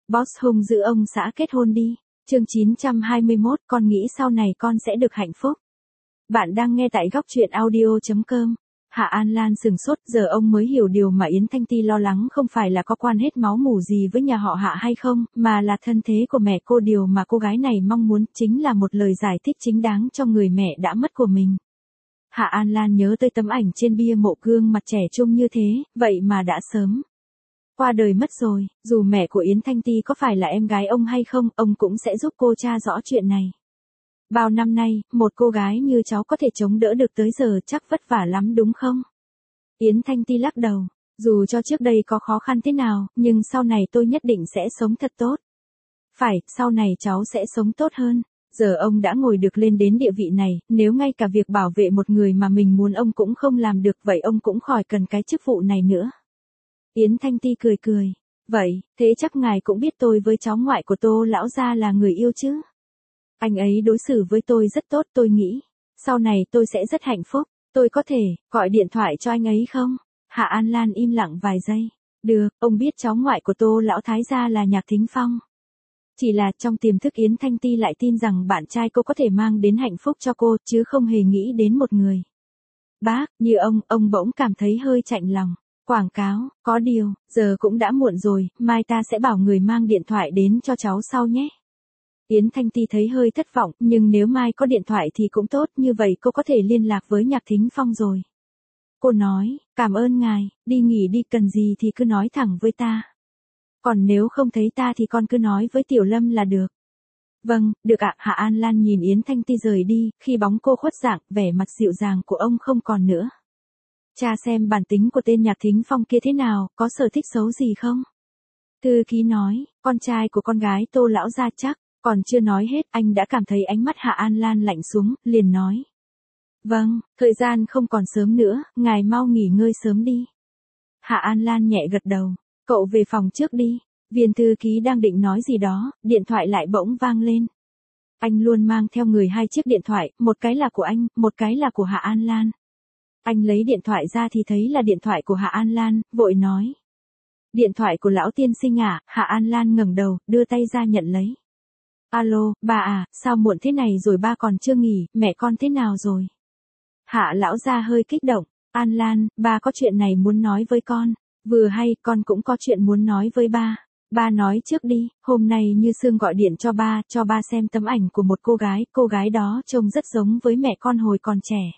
Boss hung giữ ông xã kết hôn đi. Chương 921, con nghĩ sau này con sẽ được hạnh phúc. Bạn đang nghe tại góc truyện audio.com. Hạ An Lan sừng sốt, giờ ông mới hiểu điều mà Yến Thanh Ti lo lắng không phải là có quan hết máu mủ gì với nhà họ Hạ hay không, mà là thân thế của mẹ cô. Điều mà cô gái này mong muốn chính là một lời giải thích chính đáng cho người mẹ đã mất của mình. Hạ An Lan nhớ tới tấm ảnh trên bia mộ, gương mặt trẻ trung như thế, vậy mà đã sớm qua đời mất rồi. Dù mẹ của Yến Thanh Ti có phải là em gái ông hay không, ông cũng sẽ giúp cô tra rõ chuyện này. Bao năm nay, một cô gái như cháu có thể chống đỡ được tới giờ chắc vất vả lắm đúng không? Yến Thanh Ti lắc đầu. Dù cho trước đây có khó khăn thế nào, nhưng sau này tôi nhất định sẽ sống thật tốt. Phải, sau này cháu sẽ sống tốt hơn. Giờ ông đã ngồi được lên đến địa vị này, nếu ngay cả việc bảo vệ một người mà mình muốn ông cũng không làm được, vậy ông cũng khỏi cần cái chức vụ này nữa. Yến Thanh Ti cười cười. Vậy, thế chắc ngài cũng biết tôi với cháu ngoại của Tô lão gia là người yêu chứ? Anh ấy đối xử với tôi rất tốt, tôi nghĩ sau này tôi sẽ rất hạnh phúc. Tôi có thể gọi điện thoại cho anh ấy không? Hạ An Lan im lặng vài giây. Được, ông biết cháu ngoại của Tô lão thái gia là Nhạc Thính Phong. Chỉ là trong tiềm thức Yến Thanh Ti lại tin rằng bạn trai cô có thể mang đến hạnh phúc cho cô, chứ không hề nghĩ đến một người bác như ông bỗng cảm thấy hơi chạnh lòng. Quảng cáo, có điều, giờ cũng đã muộn rồi, mai ta sẽ bảo người mang điện thoại đến cho cháu sau nhé. Yến Thanh Ti thấy hơi thất vọng, nhưng nếu mai có điện thoại thì cũng tốt, như vậy cô có thể liên lạc với Nhạc Thính Phong rồi. Cô nói, cảm ơn ngài, đi nghỉ đi, cần gì thì cứ nói thẳng với ta. Còn nếu không thấy ta thì con cứ nói với Tiểu Lâm là được. Vâng, được ạ. Hạ An Lan nhìn Yến Thanh Ti rời đi, khi bóng cô khuất dạng, vẻ mặt dịu dàng của ông không còn nữa. Cha xem bản tính của tên Nhạc Thính Phong kia thế nào, có sở thích xấu gì không? Thư ký nói, con trai của con gái Tô lão gia chắc. Còn chưa nói hết, anh đã cảm thấy ánh mắt Hạ An Lan lạnh xuống, liền nói. Vâng, thời gian không còn sớm nữa, ngài mau nghỉ ngơi sớm đi. Hạ An Lan nhẹ gật đầu, cậu về phòng trước đi. Viên thư ký đang định nói gì đó, điện thoại lại bỗng vang lên. Anh luôn mang theo người hai chiếc điện thoại, một cái là của anh, một cái là của Hạ An Lan. Anh lấy điện thoại ra thì thấy là điện thoại của Hạ An Lan, vội nói. Điện thoại của lão tiên sinh à? Hạ An Lan ngẩng đầu, đưa tay ra nhận lấy. Alo, bà à, sao muộn thế này rồi ba còn chưa nghỉ, mẹ con thế nào rồi? Hạ lão gia hơi kích động. An Lan, ba có chuyện này muốn nói với con. Vừa hay, con cũng có chuyện muốn nói với ba. Ba nói trước đi. Hôm nay Như Sương gọi điện cho ba xem tấm ảnh của một cô gái đó trông rất giống với mẹ con hồi còn trẻ.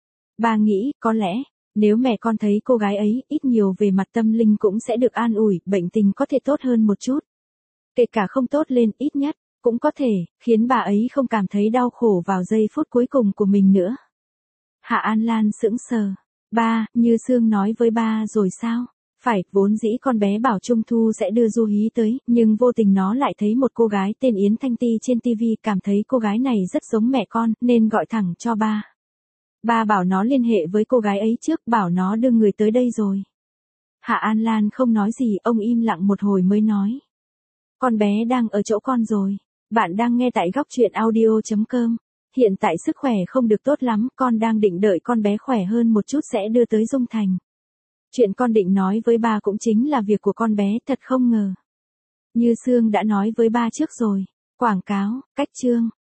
Ba nghĩ, có lẽ, nếu mẹ con thấy cô gái ấy, ít nhiều về mặt tâm linh cũng sẽ được an ủi, bệnh tình có thể tốt hơn một chút. Kể cả không tốt lên, ít nhất cũng có thể khiến bà ấy không cảm thấy đau khổ vào giây phút cuối cùng của mình nữa. Hạ An Lan sững sờ. Ba, Như Sương nói với ba rồi sao? Phải, vốn dĩ con bé bảo Trung Thu sẽ đưa Du Hí tới, nhưng vô tình nó lại thấy một cô gái tên Yến Thanh Ti trên TV, cảm thấy cô gái này rất giống mẹ con, nên gọi thẳng cho ba. Ba bảo nó liên hệ với cô gái ấy trước, bảo nó đưa người tới đây rồi. Hạ An Lan không nói gì, ông im lặng một hồi mới nói. Con bé đang ở chỗ con rồi. Bạn đang nghe tại góc truyện audio.com. Hiện tại sức khỏe không được tốt lắm, con đang định đợi con bé khỏe hơn một chút sẽ đưa tới Dung Thành. Chuyện con định nói với ba cũng chính là việc của con bé, thật không ngờ. Như Sương đã nói với ba trước rồi. Quảng cáo, cách chương.